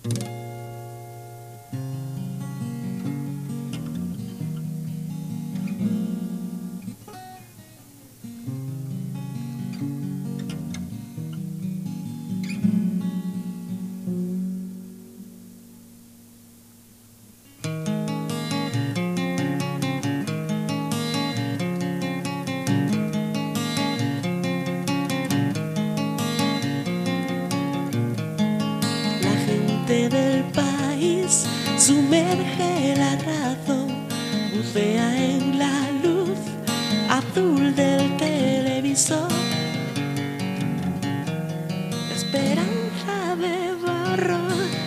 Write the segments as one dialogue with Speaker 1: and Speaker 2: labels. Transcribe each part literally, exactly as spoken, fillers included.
Speaker 1: Del país sumerge la razón, bucea en la luz azul del televisor. Esperanza de barro,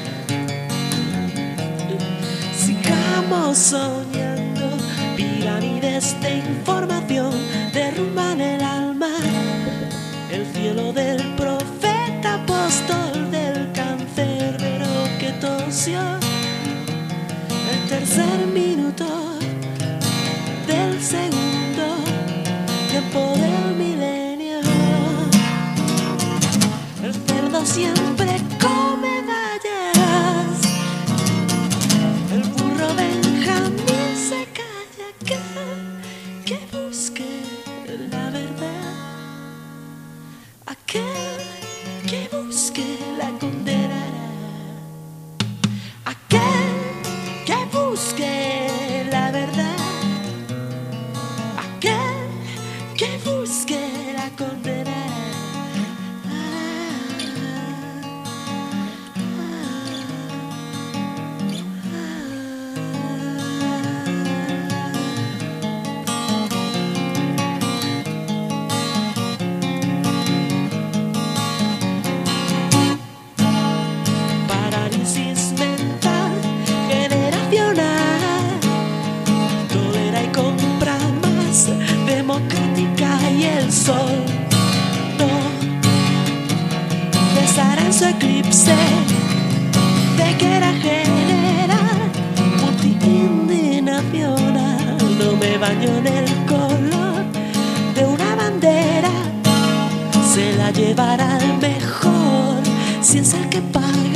Speaker 1: sigamos soñando. Pirámides de información derrumban el alma, el cielo del profeta apóstol del cancerbero que tosió. El tercer minuto del segundo tiempo del milenio. El cerdo siempre come bayas, el burro Benjamín se calla. Que, que busque la verdad, aquel que busque la condenará. Aquel que busque la verdad, aquel que busque la condenará. Parálisis mental generacional, tolera y compra más democrática, y el sol no cesará en su eclipse de que era general multinacional. No me baño en el color de una bandera, se la llevará al mejor si es el que paga.